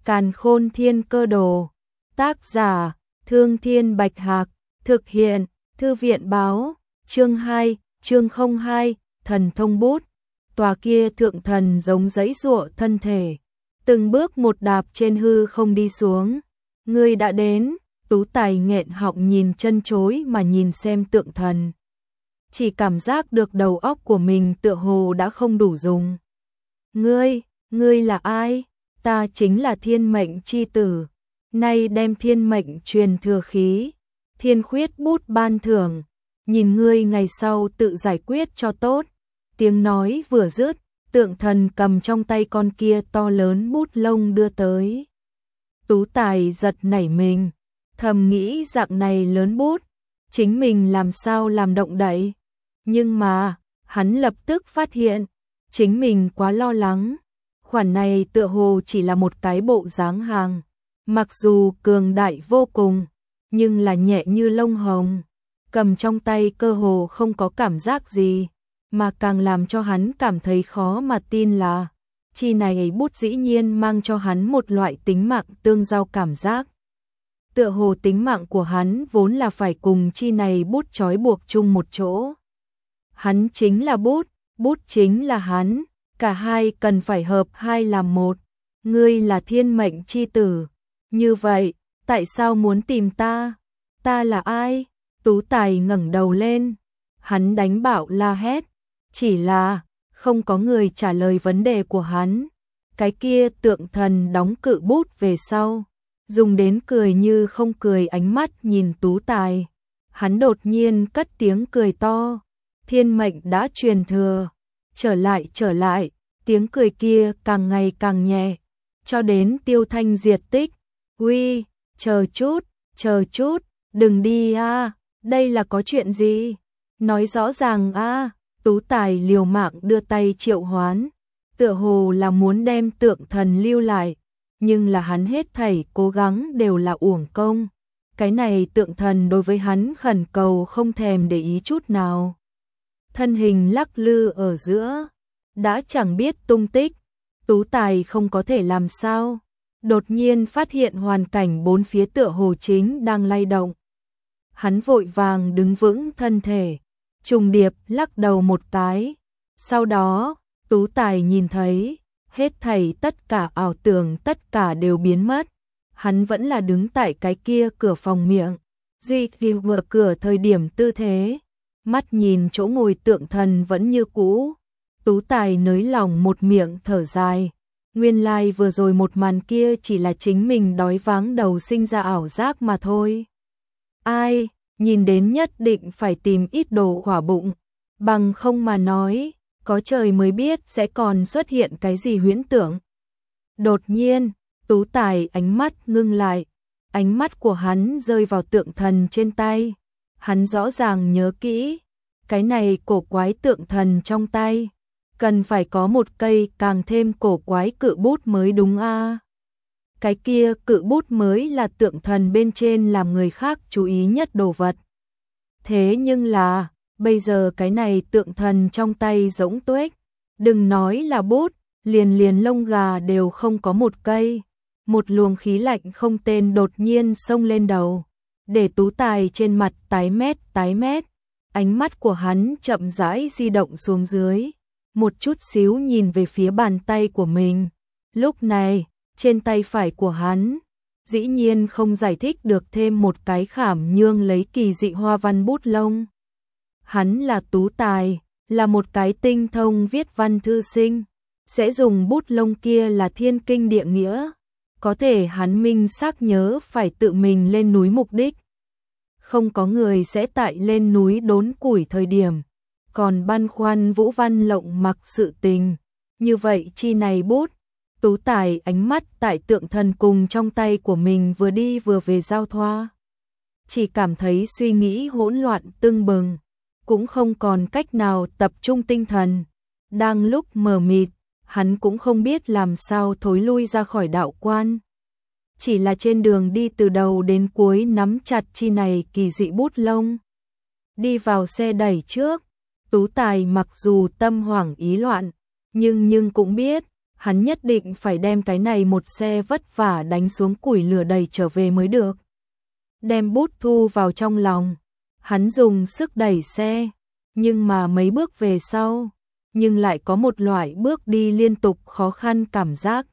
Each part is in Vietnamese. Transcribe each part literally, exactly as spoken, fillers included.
Càn Khôn Thiên Cơ Đồ. Tác giả: Thương Thiên Bạch Hạc. Thực hiện: Thư viện báo. Chương hai, chương không hai, Thần Thông Bút. Tòa kia thượng thần giống giãy giụa thân thể, từng bước một đạp trên hư không đi xuống. Ngươi đã đến. Tú Tài nghẹn họng nhìn chân chối mà nhìn xem tượng thần. Chỉ cảm giác được đầu óc của mình tựa hồ đã không đủ dùng. Ngươi, ngươi là ai? Ta chính là thiên mệnh chi tử. Nay đem thiên mệnh truyền thừa khí, thiên khuyết bút ban thưởng. Nhìn ngươi ngày sau tự giải quyết cho tốt. Tiếng nói vừa dứt, tượng thần cầm trong tay con kia to lớn bút lông đưa tới. Tú Tài giật nảy mình, thầm nghĩ dạng này lớn bút, chính mình làm sao làm động đậy. Nhưng mà, hắn lập tức phát hiện, chính mình quá lo lắng. Khoản này tựa hồ chỉ là một cái bộ dáng hàng, mặc dù cường đại vô cùng, nhưng là nhẹ như lông hồng. Cầm trong tay cơ hồ không có cảm giác gì, mà càng làm cho hắn cảm thấy khó mà tin là chi này bút dĩ nhiên mang cho hắn một loại tính mạng tương giao cảm giác. Tựa hồ tính mạng của hắn vốn là phải cùng chi này bút trói buộc chung một chỗ. Hắn chính là bút, bút chính là hắn, cả hai cần phải hợp hai làm một. Ngươi là thiên mệnh chi tử, như vậy, tại sao muốn tìm ta? Ta là ai? Tú Tài ngẩng đầu lên, hắn đánh bạo la hét, chỉ là không có người trả lời vấn đề của hắn. Cái kia tượng thần đóng cự bút về sau, dùng đến cười như không cười ánh mắt nhìn Tú Tài. Hắn đột nhiên cất tiếng cười to, thiên mệnh đã truyền thừa, trở lại trở lại, tiếng cười kia càng ngày càng nhẹ, cho đến tiêu thanh diệt tích. Uy, chờ chút, chờ chút, đừng đi a, đây là có chuyện gì? Nói rõ ràng a. Tú Tài liều mạng đưa tay triệu hoán, tựa hồ là muốn đem tượng thần lưu lại, nhưng là hắn hết thảy cố gắng đều là uổng công. Cái này tượng thần đối với hắn khẩn cầu không thèm để ý chút nào. Thân hình lắc lư ở giữa, đã chẳng biết tung tích. Tú Tài không có thể làm sao, đột nhiên phát hiện hoàn cảnh bốn phía tựa hồ chính đang lay động. Hắn vội vàng đứng vững thân thể, trùng điệp lắc đầu một cái. Sau đó, Tú Tài nhìn thấy, hết thảy tất cả ảo tưởng tất cả đều biến mất. Hắn vẫn là đứng tại cái kia cửa phòng miệng, duy trì mở cửa thời điểm tư thế. Mắt nhìn chỗ ngồi tượng thần vẫn như cũ. Tú Tài nới lòng một miệng thở dài. Nguyên lai like vừa rồi một màn kia chỉ là chính mình đói váng đầu sinh ra ảo giác mà thôi. Ai, nhìn đến nhất định phải tìm ít đồ khỏa bụng, bằng không mà nói, có trời mới biết sẽ còn xuất hiện cái gì huyễn tưởng. Đột nhiên, Tú Tài ánh mắt ngưng lại, ánh mắt của hắn rơi vào tượng thần trên tay. Hắn rõ ràng nhớ kỹ, cái này cổ quái tượng thần trong tay, cần phải có một cây càng thêm cổ quái cự bút mới đúng a. Cái kia cự bút mới là tượng thần bên trên làm người khác chú ý nhất đồ vật. Thế nhưng là, bây giờ cái này tượng thần trong tay rỗng tuếch, đừng nói là bút, liền liền lông gà đều không có một cây. Một luồng khí lạnh không tên đột nhiên xông lên đầu, để Tú Tài trên mặt tái mét tái mét. Ánh mắt của hắn chậm rãi di động xuống dưới, một chút xíu nhìn về phía bàn tay của mình. Lúc này, trên tay phải của hắn, dĩ nhiên không giải thích được thêm một cái khảm nhương lấy kỳ dị hoa văn bút lông. Hắn là Tú Tài, là một cái tinh thông viết văn thư sinh, sẽ dùng bút lông kia là thiên kinh địa nghĩa. Có thể hắn minh xác nhớ phải tự mình lên núi mục đích. Không có người sẽ tại lên núi đốn củi thời điểm, còn băn khoăn Vũ Văn Lộng mặc sự tình. Như vậy chi này bút, Tú Tài ánh mắt tại tượng thần cùng trong tay của mình vừa đi vừa về giao thoa. Chỉ cảm thấy suy nghĩ hỗn loạn tưng bừng, cũng không còn cách nào tập trung tinh thần. Đang lúc mờ mịt, hắn cũng không biết làm sao thối lui ra khỏi đạo quan. Chỉ là trên đường đi từ đầu đến cuối nắm chặt chi này kỳ dị bút lông. Đi vào xe đẩy trước, Tú Tài mặc dù tâm hoảng ý loạn, nhưng nhưng cũng biết, hắn nhất định phải đem cái này một xe vất vả đánh xuống củi lửa đẩy trở về mới được. Đem bút thu vào trong lòng, hắn dùng sức đẩy xe, nhưng mà mấy bước về sau, nhưng lại có một loại bước đi liên tục khó khăn cảm giác.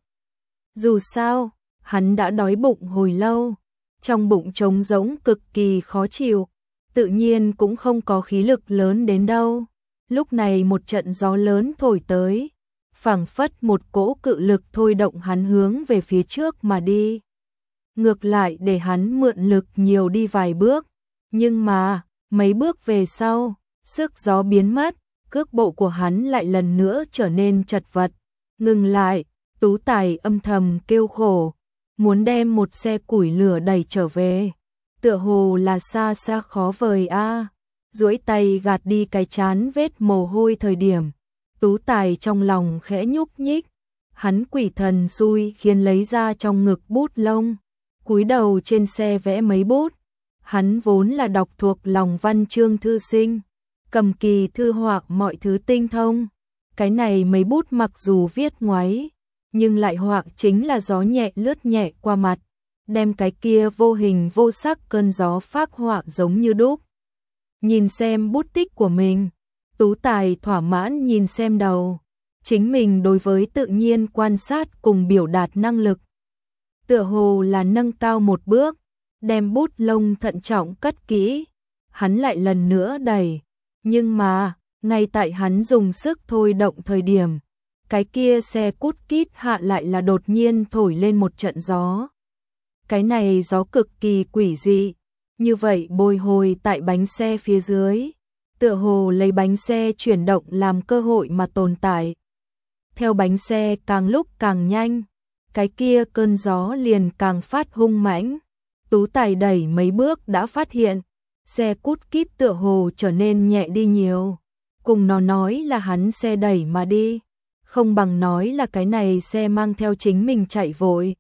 Dù sao, hắn đã đói bụng hồi lâu, trong bụng trống rỗng cực kỳ khó chịu, tự nhiên cũng không có khí lực lớn đến đâu. Lúc này một trận gió lớn thổi tới, phảng phất một cỗ cự lực thôi động hắn hướng về phía trước mà đi. Ngược lại để hắn mượn lực nhiều đi vài bước, nhưng mà, mấy bước về sau, sức gió biến mất, cước bộ của hắn lại lần nữa trở nên chật vật. Ngừng lại, Tú Tài âm thầm kêu khổ, muốn đem một xe củi lửa đẩy trở về. Tựa hồ là xa xa khó vời a. Duỗi tay gạt đi cái chán vết mồ hôi thời điểm, Tú Tài trong lòng khẽ nhúc nhích, hắn quỷ thần xui khiến lấy ra trong ngực bút lông, cúi đầu trên xe vẽ mấy bút. Hắn vốn là đọc thuộc lòng văn chương thư sinh, cầm kỳ thư họa mọi thứ tinh thông. Cái này mấy bút mặc dù viết ngoáy, nhưng lại họa chính là gió nhẹ lướt nhẹ qua mặt, đem cái kia vô hình vô sắc cơn gió phác họa giống như đúc. Nhìn xem bút tích của mình, Tú Tài thỏa mãn nhìn xem đầu, chính mình đối với tự nhiên quan sát cùng biểu đạt năng lực. Tựa hồ là nâng cao một bước, đem bút lông thận trọng cất kỹ, hắn lại lần nữa đẩy, nhưng mà, ngay tại hắn dùng sức thôi động thời điểm, cái kia xe cút kít hạ lại là đột nhiên thổi lên một trận gió. Cái này gió cực kỳ quỷ dị, như vậy bồi hồi tại bánh xe phía dưới, tựa hồ lấy bánh xe chuyển động làm cơ hội mà tồn tại. Theo bánh xe càng lúc càng nhanh, cái kia cơn gió liền càng phát hung mãnh. Tú Tài đẩy mấy bước đã phát hiện, xe cút kít tựa hồ trở nên nhẹ đi nhiều. Cùng nó nói là hắn xe đẩy mà đi, không bằng nói là cái này xe mang theo chính mình chạy vội.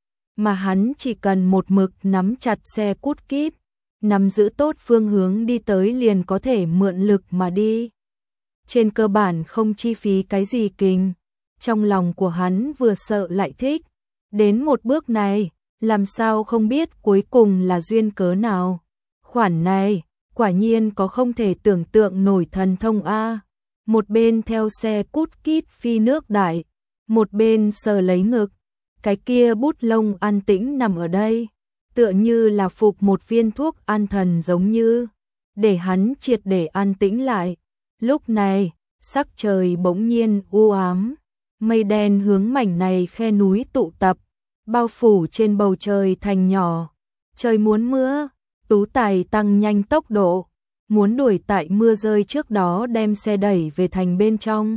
Mà hắn chỉ cần một mực nắm chặt xe cút kít, nắm giữ tốt phương hướng đi tới liền có thể mượn lực mà đi. Trên cơ bản không chi phí cái gì kinh, trong lòng của hắn vừa sợ lại thích. Đến một bước này, làm sao không biết cuối cùng là duyên cớ nào. Khoản này, quả nhiên có không thể tưởng tượng nổi thần thông a. Một bên theo xe cút kít phi nước đại, một bên sờ lấy ngực, cái kia bút lông an tĩnh nằm ở đây, tựa như là phục một viên thuốc an thần giống như, để hắn triệt để an tĩnh lại. Lúc này, sắc trời bỗng nhiên u ám, mây đen hướng mảnh này khe núi tụ tập, bao phủ trên bầu trời thành nhỏ. Trời muốn mưa, Tú Tài tăng nhanh tốc độ, muốn đuổi tại mưa rơi trước đó đem xe đẩy về thành bên trong.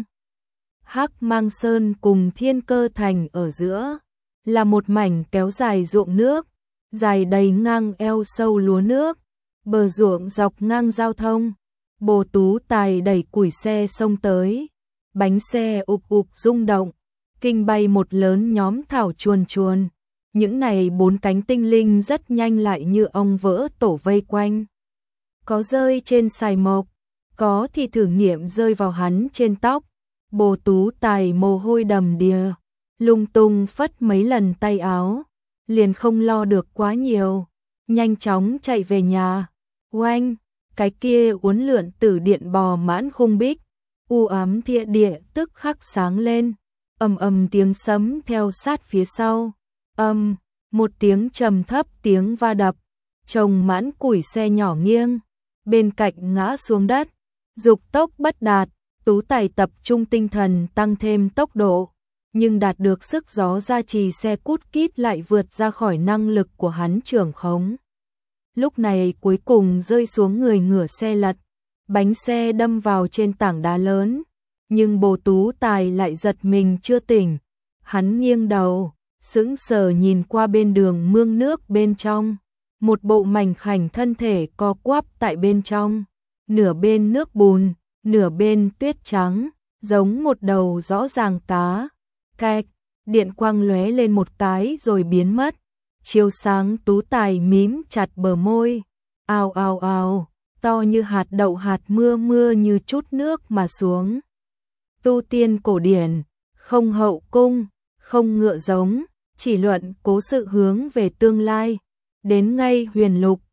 Hắc Mang Sơn cùng Thiên Cơ Thành ở giữa, là một mảnh kéo dài ruộng nước, dài đầy ngang eo sâu lúa nước, bờ ruộng dọc ngang giao thông. Bồ Tú Tài đẩy củi xe xông tới, bánh xe ụp ụp rung động, kinh bay một lớn nhóm thảo chuồn chuồn. Những này bốn cánh tinh linh rất nhanh lại như ong vỡ tổ vây quanh. Có rơi trên sài mộc, có thì thử nghiệm rơi vào hắn trên tóc. Bồ Tú Tài mồ hôi đầm đìa, lung tung phất mấy lần tay áo, liền không lo được quá nhiều, nhanh chóng chạy về nhà. Oanh, cái kia uốn lượn tử điện bò mãn khung bích, u ám thiên địa tức khắc sáng lên, ầm ầm tiếng sấm theo sát phía sau. Âm, một tiếng trầm thấp tiếng va đập, chồng mãn củi xe nhỏ nghiêng, bên cạnh ngã xuống đất, dục tốc bất đạt. Tú Tài tập trung tinh thần tăng thêm tốc độ, nhưng đạt được sức gió gia trì xe cút kít lại vượt ra khỏi năng lực của hắn trưởng khống. Lúc này cuối cùng rơi xuống người ngửa xe lật, bánh xe đâm vào trên tảng đá lớn, nhưng Bồ Tú Tài lại giật mình chưa tỉnh. Hắn nghiêng đầu, sững sờ nhìn qua bên đường mương nước bên trong, một bộ mảnh khảnh thân thể co quắp tại bên trong, nửa bên nước bùn, nửa bên tuyết trắng, giống một đầu rõ ràng cá. Cạch, điện quang lóe lên một cái rồi biến mất, chiếu sáng. Tú Tài mím chặt bờ môi, ào ào ào, to như hạt đậu hạt mưa mưa như chút nước mà xuống. Tu tiên cổ điển, không hậu cung, không ngựa giống, chỉ luận cố sự hướng về tương lai. Đến ngay huyền lục,